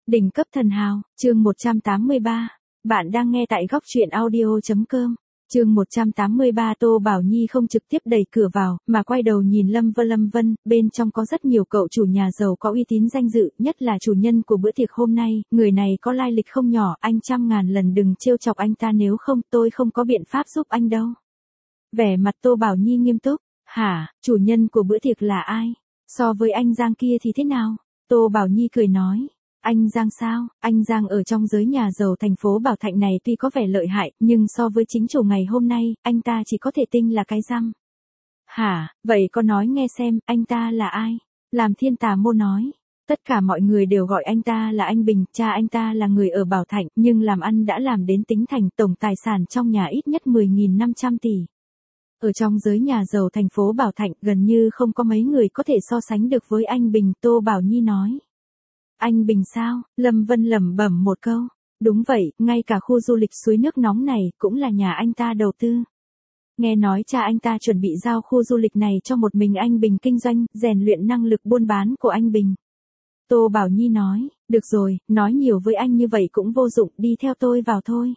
Đỉnh cấp thần hào, chương 183. Bạn đang nghe tại góc truyện audio.com. Chương 183. Tô Bảo Nhi không trực tiếp đẩy cửa vào, mà quay đầu nhìn Lâm Vân, bên trong có rất nhiều cậu chủ nhà giàu có uy tín danh dự, nhất là chủ nhân của bữa tiệc hôm nay, người này có lai lịch không nhỏ, anh 100.000 lần đừng trêu chọc anh ta, nếu không tôi không có biện pháp giúp anh đâu. Vẻ mặt Tô Bảo Nhi nghiêm túc. Hả, chủ nhân của bữa tiệc là ai? So với anh Giang kia thì thế nào? Tô Bảo Nhi cười nói. Anh Giang sao? Anh Giang ở trong giới nhà giàu thành phố Bảo Thạnh này tuy có vẻ lợi hại, nhưng so với chính chủ ngày hôm nay, anh ta chỉ có thể tinh là cái răm. Hả, vậy có nói nghe xem, anh ta là ai? Làm Thiên Tà Mô nói. Tất cả mọi người đều gọi anh ta là anh Bình, cha anh ta là người ở Bảo Thạnh, nhưng làm ăn đã làm đến tính thành tổng tài sản trong nhà ít nhất 10.500 tỷ. Ở trong giới nhà giàu thành phố Bảo Thạnh gần như không có mấy người có thể so sánh được với anh Bình, Tô Bảo Nhi nói. Anh Bình sao? Lâm Vân lẩm bẩm một câu. Đúng vậy, ngay cả khu du lịch suối nước nóng này cũng là nhà anh ta đầu tư. Nghe nói cha anh ta chuẩn bị giao khu du lịch này cho một mình anh Bình kinh doanh, rèn luyện năng lực buôn bán của anh Bình. Tô Bảo Nhi nói, được rồi, nói nhiều với anh như vậy cũng vô dụng, đi theo tôi vào thôi.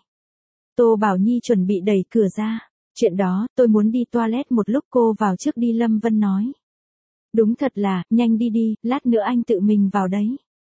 Tô Bảo Nhi chuẩn bị đẩy cửa ra. Chuyện đó, tôi muốn đi toilet một lúc, cô vào trước đi, Lâm Vân nói. Đúng thật là, nhanh đi đi, lát nữa anh tự mình vào đấy.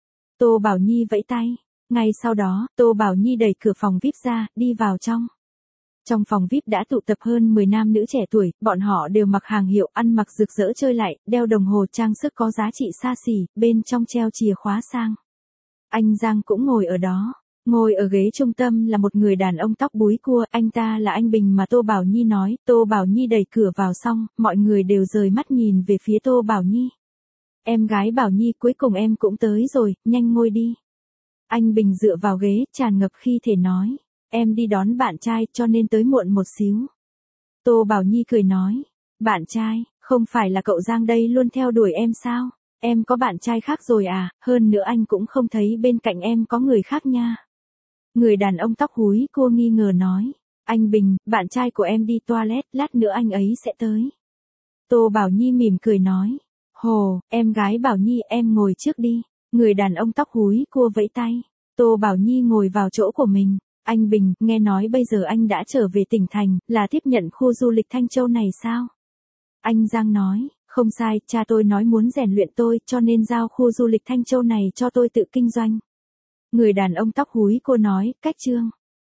Tô Bảo Nhi vẫy tay. Ngay sau đó, Tô Bảo Nhi đẩy cửa phòng VIP ra, đi vào trong. Trong phòng VIP đã tụ tập hơn 10 nam nữ trẻ tuổi, bọn họ đều mặc hàng hiệu, ăn mặc rực rỡ chơi lại, đeo đồng hồ trang sức có giá trị xa xỉ, bên trong treo chìa khóa sang. Anh Giang cũng ngồi ở đó. Ngồi ở ghế trung tâm là một người đàn ông tóc búi cua, anh ta là anh Bình mà Tô Bảo Nhi nói. Tô Bảo Nhi đẩy cửa vào xong, mọi người đều rời mắt nhìn về phía Tô Bảo Nhi. Em gái Bảo Nhi, cuối cùng em cũng tới rồi, nhanh ngồi đi. Anh Bình dựa vào ghế, tràn ngập khí thế nói. Em đi đón bạn trai cho nên tới muộn một xíu. Tô Bảo Nhi cười nói. Bạn trai, không phải là cậu Giang đây luôn theo đuổi em sao? Em có bạn trai khác rồi à, hơn nữa anh cũng không thấy bên cạnh em có người khác nha. Người đàn ông tóc húi cua nghi ngờ nói. Anh Bình, bạn trai của em đi toilet, lát nữa anh ấy sẽ tới. Tô Bảo Nhi mỉm cười nói. Hồ, em gái Bảo Nhi, em ngồi trước đi. Người đàn ông tóc húi cua vẫy tay. Tô Bảo Nhi ngồi vào chỗ của mình. Anh Bình, nghe nói bây giờ anh đã trở về tỉnh thành, là tiếp nhận khu du lịch Thanh Châu này sao? Anh Giang nói, không sai, cha tôi nói muốn rèn luyện tôi cho nên giao khu du lịch Thanh Châu này cho tôi tự kinh doanh. Người đàn ông tóc húi cô nói, cách chương.